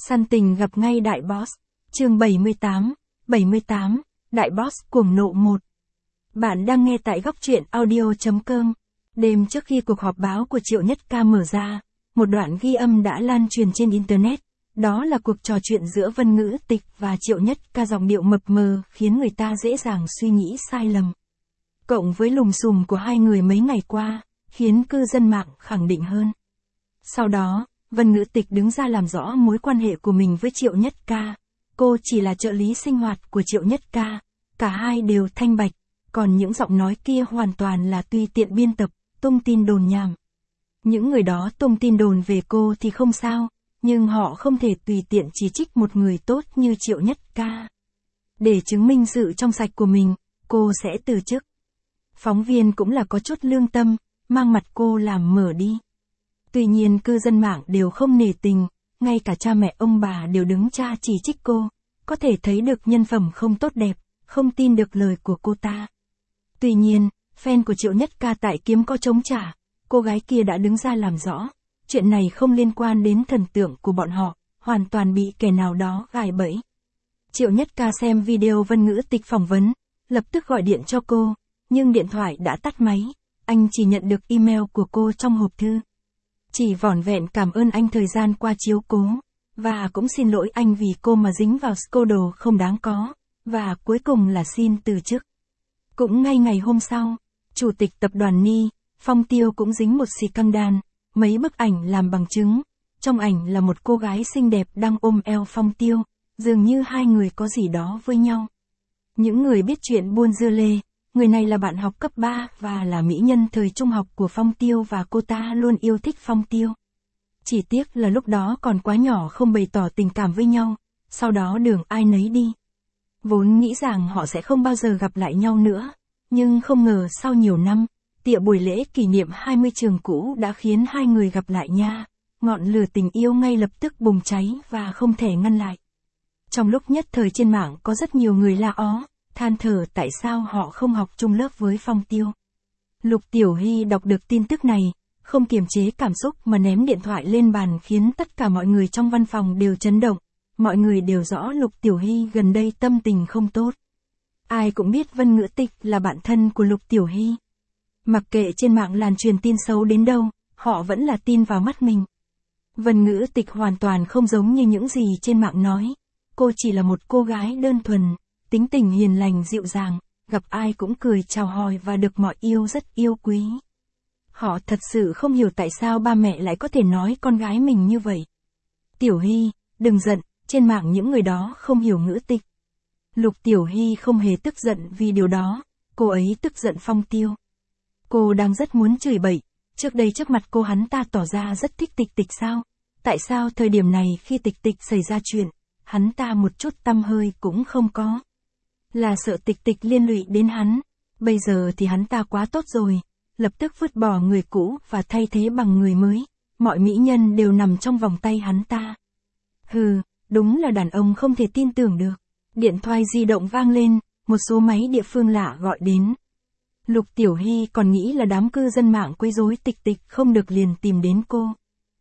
Săn tình gặp ngay đại boss. Chương 78, đại boss cuồng nộ 1. Bạn đang nghe tại góc truyện audio.com. Đêm trước khi cuộc họp báo của Triệu Nhất Ca mở ra, một đoạn ghi âm đã lan truyền trên Internet. Đó là cuộc trò chuyện giữa Vân Ngữ Tịch và Triệu Nhất Ca, giọng điệu mập mờ khiến người ta dễ dàng suy nghĩ sai lầm. Cộng với lùm xùm của hai người mấy ngày qua, khiến cư dân mạng khẳng định hơn. Sau đó, Vân Ngữ Tịch đứng ra làm rõ mối quan hệ của mình với Triệu Nhất Ca. Cô chỉ là trợ lý sinh hoạt của Triệu Nhất Ca, cả hai đều thanh bạch, còn những giọng nói kia hoàn toàn là tùy tiện biên tập, tung tin đồn nhảm. Những người đó tung tin đồn về cô thì không sao, nhưng họ không thể tùy tiện chỉ trích một người tốt như Triệu Nhất Ca. Để chứng minh sự trong sạch của mình, cô sẽ từ chức. Phóng viên cũng là có chút lương tâm, mang mặt cô làm mở đi. Tuy nhiên cư dân mạng đều không nể tình, ngay cả cha mẹ ông bà đều đứng ra chỉ trích cô, có thể thấy được nhân phẩm không tốt đẹp, không tin được lời của cô ta. Tuy nhiên, fan của Triệu Nhất Ca tại Kiếm có chống trả, cô gái kia đã đứng ra làm rõ, chuyện này không liên quan đến thần tượng của bọn họ, hoàn toàn bị kẻ nào đó gài bẫy. Triệu Nhất Ca xem video Vân Ngữ Tịch phỏng vấn, lập tức gọi điện cho cô, nhưng điện thoại đã tắt máy, anh chỉ nhận được email của cô trong hộp thư. Chỉ vỏn vẹn cảm ơn anh thời gian qua chiếu cố, và cũng xin lỗi anh vì cô mà dính vào scandal không đáng có, và cuối cùng là xin từ chức. Cũng ngay ngày hôm sau, chủ tịch tập đoàn Ni, Phong Tiêu cũng dính một scandal, mấy bức ảnh làm bằng chứng. Trong ảnh là một cô gái xinh đẹp đang ôm eo Phong Tiêu, dường như hai người có gì đó với nhau. Những người biết chuyện buôn dưa lê, người này là bạn học cấp 3 và là mỹ nhân thời trung học của Phong Tiêu và cô ta luôn yêu thích Phong Tiêu. Chỉ tiếc là lúc đó còn quá nhỏ không bày tỏ tình cảm với nhau, sau đó đường ai nấy đi. Vốn nghĩ rằng họ sẽ không bao giờ gặp lại nhau nữa, nhưng không ngờ sau nhiều năm, tịa buổi lễ kỷ niệm 20 trường cũ đã khiến hai người gặp lại nha. Ngọn lửa tình yêu ngay lập tức bùng cháy và không thể ngăn lại. Trong lúc nhất thời trên mạng có rất nhiều người la ó, than thở tại sao họ không học chung lớp với Phong Tiêu. Lục Tiểu Hy đọc được tin tức này, không kiềm chế cảm xúc mà ném điện thoại lên bàn khiến tất cả mọi người trong văn phòng đều chấn động. Mọi người đều rõ Lục Tiểu Hy gần đây tâm tình không tốt. Ai cũng biết Vân Ngữ Tịch là bạn thân của Lục Tiểu Hy. Mặc kệ trên mạng lan truyền tin xấu đến đâu, họ vẫn là tin vào mắt mình. Vân Ngữ Tịch hoàn toàn không giống như những gì trên mạng nói. Cô chỉ là một cô gái đơn thuần, tính tình hiền lành dịu dàng, gặp ai cũng cười chào hỏi và được mọi yêu rất yêu quý. Họ thật sự không hiểu tại sao ba mẹ lại có thể nói con gái mình như vậy. Tiểu Hy, đừng giận, trên mạng những người đó không hiểu Ngữ Tịch. Lục Tiểu Hy không hề tức giận vì điều đó, cô ấy tức giận Phong Tiêu. Cô đang rất muốn chửi bậy, trước đây trước mặt cô hắn ta tỏ ra rất thích Tịch Tịch sao? Tại sao thời điểm này khi Tịch Tịch xảy ra chuyện, hắn ta một chút tăm hơi cũng không có? Là sợ Tịch Tịch liên lụy đến hắn, bây giờ thì hắn ta quá tốt rồi, lập tức vứt bỏ người cũ và thay thế bằng người mới, mọi mỹ nhân đều nằm trong vòng tay hắn ta. Hừ, đúng là đàn ông không thể tin tưởng được. Điện thoại di động vang lên, một số máy địa phương lạ gọi đến. Lục Tiểu Hy còn nghĩ là đám cư dân mạng quấy rối Tịch Tịch không được liền tìm đến cô.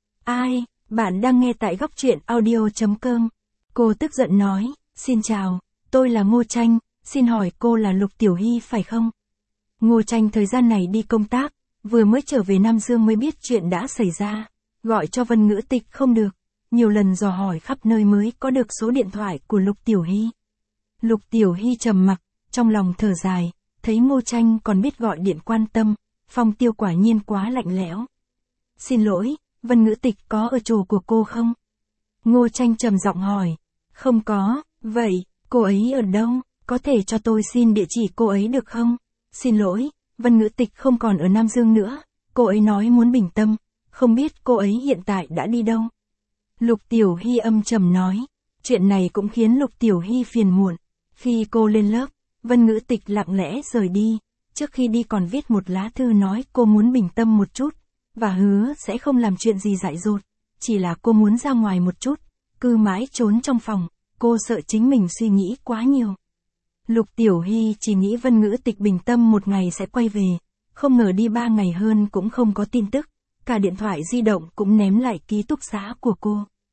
Ai, bạn đang nghe tại góc truyện audio.com. Cô tức giận nói, xin chào, tôi là Ngô Tranh, xin hỏi cô là Lục Tiểu Hy phải không? Ngô Tranh thời gian này đi công tác, vừa mới trở về Nam Dương mới biết chuyện đã xảy ra, gọi cho Vân Ngữ Tịch không được, nhiều lần dò hỏi khắp nơi mới có được số điện thoại của Lục Tiểu Hy. Lục Tiểu Hy trầm mặc, trong lòng thở dài, thấy Ngô Tranh còn biết gọi điện quan tâm, Phong Tiêu quả nhiên quá lạnh lẽo. Xin lỗi, Vân Ngữ Tịch có ở chỗ của cô không? Ngô Tranh trầm giọng hỏi. Không có, vậy, cô ấy ở đâu? Có thể cho tôi xin địa chỉ cô ấy được không? Xin lỗi, Vân Ngữ Tịch không còn ở Nam Dương nữa, cô ấy nói muốn bình tâm, không biết cô ấy hiện tại đã đi đâu. Lục Tiểu Hy âm trầm nói, chuyện này cũng khiến Lục Tiểu Hy phiền muộn. Khi cô lên lớp, Vân Ngữ Tịch lặng lẽ rời đi, trước khi đi còn viết một lá thư nói cô muốn bình tâm một chút, và hứa sẽ không làm chuyện gì dại dột, chỉ là cô muốn ra ngoài một chút, cứ mãi trốn trong phòng, cô sợ chính mình suy nghĩ quá nhiều. Lục Tiểu Hy chỉ nghĩ Vân Ngữ Tịch bình tâm một ngày sẽ quay về, không ngờ đi 3 ngày hơn cũng không có tin tức, cả điện thoại di động cũng ném lại ký túc xá của cô.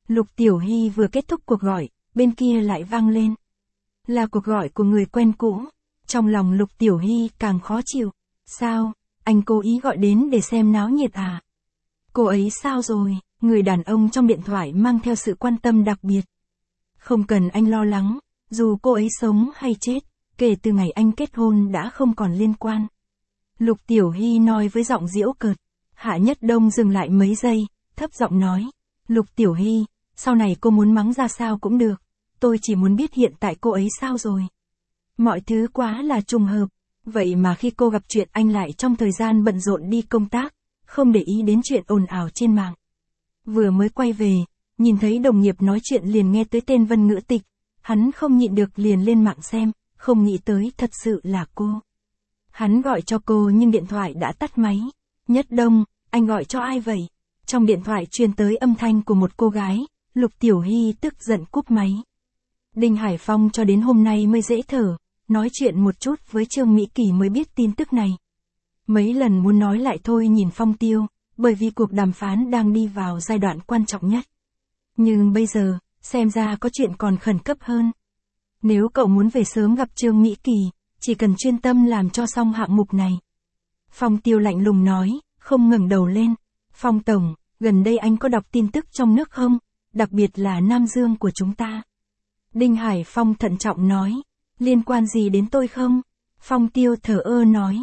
Lục Tiểu Hy vừa kết thúc cuộc gọi, bên kia lại vang lên. Là cuộc gọi của người quen cũ. Trong lòng Lục Tiểu Hy càng khó chịu. Sao, anh cố ý gọi đến để xem náo nhiệt à? Cô ấy sao rồi? Người đàn ông trong điện thoại mang theo sự quan tâm đặc biệt. Không cần anh lo lắng, dù cô ấy sống hay chết, kể từ ngày anh kết hôn đã không còn liên quan. Lục Tiểu Hy nói với giọng giễu cợt. Hạ Nhất Đông dừng lại mấy giây, thấp giọng nói. Lục Tiểu Hy, sau này cô muốn mắng ra sao cũng được, tôi chỉ muốn biết hiện tại cô ấy sao rồi. Mọi thứ quá là trùng hợp, vậy mà khi cô gặp chuyện anh lại trong thời gian bận rộn đi công tác, không để ý đến chuyện ồn ào trên mạng. Vừa mới quay về, nhìn thấy đồng nghiệp nói chuyện liền nghe tới tên Vân Ngữ Tịch, hắn không nhịn được liền lên mạng xem, không nghĩ tới thật sự là cô. Hắn gọi cho cô nhưng điện thoại đã tắt máy. Nhất Đông, anh gọi cho ai vậy? Trong điện thoại truyền tới âm thanh của một cô gái, Lục Tiểu Hy tức giận cúp máy. Đinh Hải Phong cho đến hôm nay mới dễ thở, nói chuyện một chút với Trương Mỹ Kỳ mới biết tin tức này. Mấy lần muốn nói lại thôi nhìn Phong Tiêu, bởi vì cuộc đàm phán đang đi vào giai đoạn quan trọng nhất. Nhưng bây giờ, xem ra có chuyện còn khẩn cấp hơn. Nếu cậu muốn về sớm gặp Trương Mỹ Kỳ, chỉ cần chuyên tâm làm cho xong hạng mục này. Phong Tiêu lạnh lùng nói, không ngẩng đầu lên. Phong Tổng, gần đây anh có đọc tin tức trong nước không? Đặc biệt là Nam Dương của chúng ta. Đinh Hải Phong thận trọng nói, liên quan gì đến tôi không? Phong Tiêu thở ơ nói,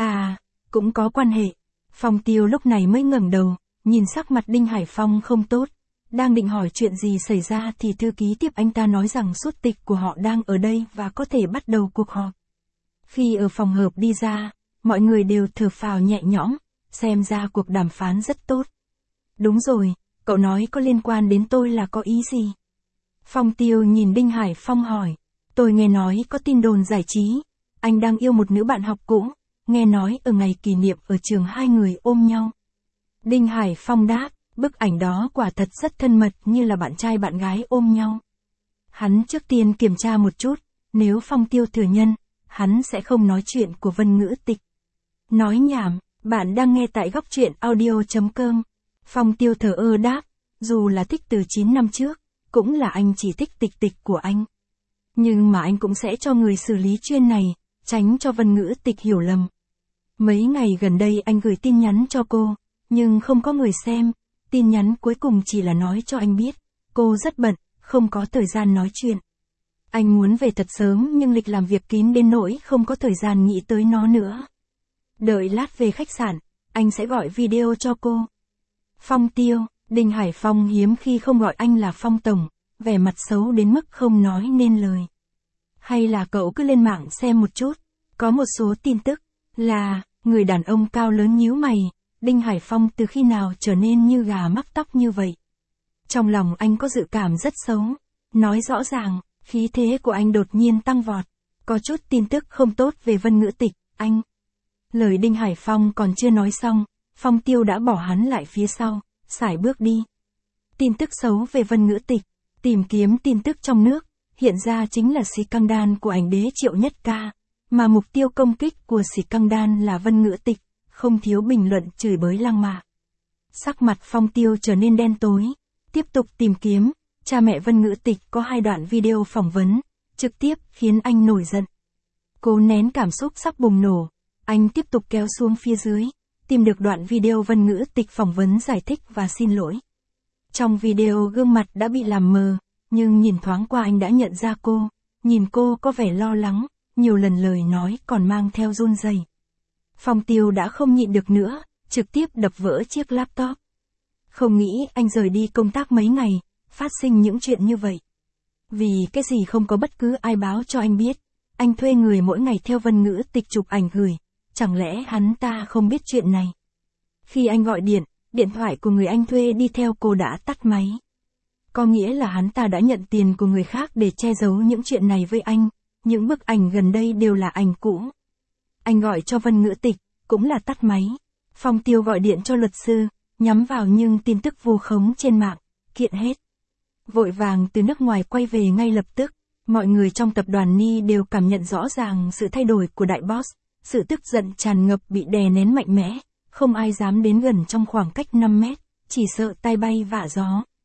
cũng có quan hệ. Phong Tiêu lúc này mới ngẩng đầu, nhìn sắc mặt Đinh Hải Phong không tốt. Đang định hỏi chuyện gì xảy ra thì thư ký tiếp anh ta nói rằng xuất tịch của họ đang ở đây và có thể bắt đầu cuộc họp. Khi ở phòng họp đi ra, mọi người đều thở phào nhẹ nhõm, xem ra cuộc đàm phán rất tốt. Đúng rồi, cậu nói có liên quan đến tôi là có ý gì? Phong Tiêu nhìn Đinh Hải Phong hỏi, tôi nghe nói có tin đồn giải trí, anh đang yêu một nữ bạn học cũ, nghe nói ở ngày kỷ niệm ở trường hai người ôm nhau. Đinh Hải Phong đáp, bức ảnh đó quả thật rất thân mật như là bạn trai bạn gái ôm nhau. Hắn trước tiên kiểm tra một chút, nếu Phong Tiêu thừa nhận, hắn sẽ không nói chuyện của Vân Ngữ Tịch. Nói nhảm, bạn đang nghe tại góc truyện audio.com. Phong Tiêu thở ơ đáp, dù là thích từ 9 năm trước, cũng là anh chỉ thích Tịch Tịch của anh. Nhưng mà anh cũng sẽ cho người xử lý chuyện này, tránh cho Vân Ngữ Tịch hiểu lầm. Mấy ngày gần đây anh gửi tin nhắn cho cô, nhưng không có người xem, tin nhắn cuối cùng chỉ là nói cho anh biết, cô rất bận, không có thời gian nói chuyện. Anh muốn về thật sớm nhưng lịch làm việc kín đến nỗi không có thời gian nghĩ tới nó nữa. Đợi lát về khách sạn, anh sẽ gọi video cho cô. Phong Tiêu, Đinh Hải Phong hiếm khi không gọi anh là Phong Tổng, vẻ mặt xấu đến mức không nói nên lời. Hay là cậu cứ lên mạng xem một chút, có một số tin tức, là, người đàn ông cao lớn nhíu mày, Đinh Hải Phong từ khi nào trở nên như gà mắc tóc như vậy. Trong lòng anh có dự cảm rất xấu, nói rõ ràng, khí thế của anh đột nhiên tăng vọt, có chút tin tức không tốt về Vân Ngữ Tịch, anh. Lời Đinh Hải Phong còn chưa nói xong, Phong Tiêu đã bỏ hắn lại phía sau, sải bước đi. Tin tức xấu về Vân Ngữ Tịch, tìm kiếm tin tức trong nước, hiện ra chính là scandal của ảnh đế Triệu Nhất Ca, mà mục tiêu công kích của scandal là Vân Ngữ Tịch, không thiếu bình luận chửi bới lăng mạ. Sắc mặt Phong Tiêu trở nên đen tối, tiếp tục tìm kiếm, cha mẹ Vân Ngữ Tịch có 2 đoạn video phỏng vấn, trực tiếp khiến anh nổi giận. Cố nén cảm xúc sắp bùng nổ, anh tiếp tục kéo xuống phía dưới, tìm được đoạn video Vân Ngữ Tịch phỏng vấn giải thích và xin lỗi. Trong video gương mặt đã bị làm mờ, nhưng nhìn thoáng qua anh đã nhận ra cô, nhìn cô có vẻ lo lắng, nhiều lần lời nói còn mang theo run rẩy. Phong Tiêu đã không nhịn được nữa, trực tiếp đập vỡ chiếc laptop. Không nghĩ anh rời đi công tác mấy ngày, phát sinh những chuyện như vậy. Vì cái gì không có bất cứ ai báo cho anh biết, anh thuê người mỗi ngày theo Vân Ngữ Tịch chụp ảnh gửi, chẳng lẽ hắn ta không biết chuyện này. Khi anh gọi điện thoại của người anh thuê đi theo cô đã tắt máy. Có nghĩa là hắn ta đã nhận tiền của người khác để che giấu những chuyện này với anh, những bức ảnh gần đây đều là ảnh cũ. Anh gọi cho Vân Ngữ Tịch, cũng là tắt máy. Phong Tiêu gọi điện cho luật sư, nhắm vào nhưng tin tức vu khống trên mạng, kiện hết. Vội vàng từ nước ngoài quay về ngay lập tức, mọi người trong tập đoàn Ni đều cảm nhận rõ ràng sự thay đổi của đại boss, sự tức giận tràn ngập bị đè nén mạnh mẽ, không ai dám đến gần trong khoảng cách 5 mét, chỉ sợ tai bay vạ gió.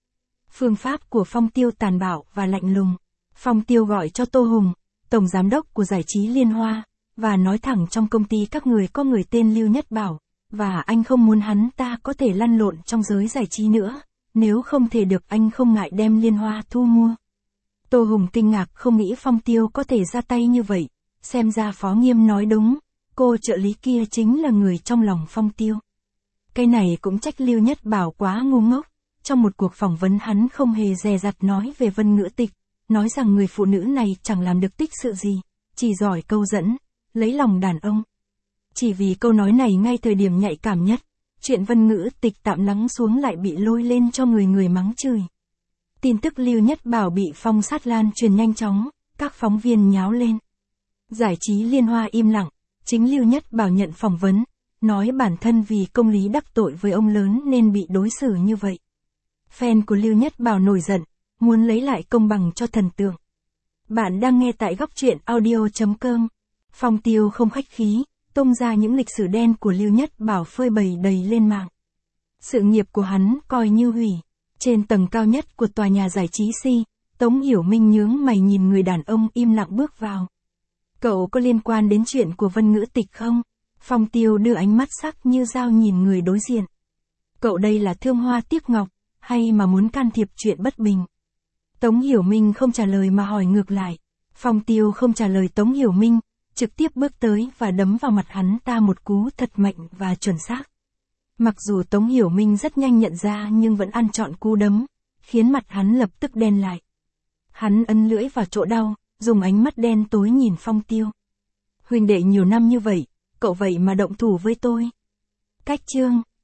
Phương pháp của Phong Tiêu tàn bạo và lạnh lùng. Phong Tiêu gọi cho Tô Hùng, tổng giám đốc của giải trí Liên Hoa, và nói thẳng trong công ty các người có người tên Lưu Nhất Bảo, và anh không muốn hắn ta có thể lăn lộn trong giới giải trí nữa, nếu không thể được anh không ngại đem Liên Hoa thu mua. Tô Hùng kinh ngạc không nghĩ Phong Tiêu có thể ra tay như vậy, xem ra Phó Nghiêm nói đúng, cô trợ lý kia chính là người trong lòng Phong Tiêu. Cái này cũng trách Lưu Nhất Bảo quá ngu ngốc, trong một cuộc phỏng vấn hắn không hề dè dặt nói về Vân Ngữ Tịch, nói rằng người phụ nữ này chẳng làm được tích sự gì, chỉ giỏi câu dẫn, lấy lòng đàn ông. Chỉ vì câu nói này ngay thời điểm nhạy cảm nhất, chuyện Vân Ngữ Tịch tạm lắng xuống lại bị lôi lên cho người mắng chửi. Tin tức Lưu Nhất Bảo bị Phong Sát lan truyền nhanh chóng, các phóng viên nháo lên. Giải trí Liên Hoa im lặng, chính Lưu Nhất Bảo nhận phỏng vấn, nói bản thân vì công lý đắc tội với ông lớn nên bị đối xử như vậy. Fan của Lưu Nhất Bảo nổi giận, muốn lấy lại công bằng cho thần tượng. Bạn đang nghe tại góc truyện audio.com. Phong Tiêu không khách khí, tung ra những lịch sử đen của Lưu Nhất Bảo phơi bày đầy lên mạng. Sự nghiệp của hắn coi như hủy. Trên tầng cao nhất của tòa nhà giải trí Si, Tống Hiểu Minh nhướng mày nhìn người đàn ông im lặng bước vào. Cậu có liên quan đến chuyện của Vân Ngữ Tịch không? Phong Tiêu đưa ánh mắt sắc như dao nhìn người đối diện. Cậu đây là thương hoa tiếc ngọc, hay mà muốn can thiệp chuyện bất bình? Tống Hiểu Minh không trả lời mà hỏi ngược lại. Phong Tiêu không trả lời Tống Hiểu Minh, trực tiếp bước tới và đấm vào mặt hắn ta một cú thật mạnh và chuẩn xác. Mặc dù Tống Hiểu Minh rất nhanh nhận ra nhưng vẫn ăn trọn cú đấm, khiến mặt hắn lập tức đen lại. Hắn ấn lưỡi vào chỗ đau, dùng ánh mắt đen tối nhìn Phong Tiêu. Huynh đệ nhiều năm như vậy, cậu vậy mà động thủ với tôi. Cách chương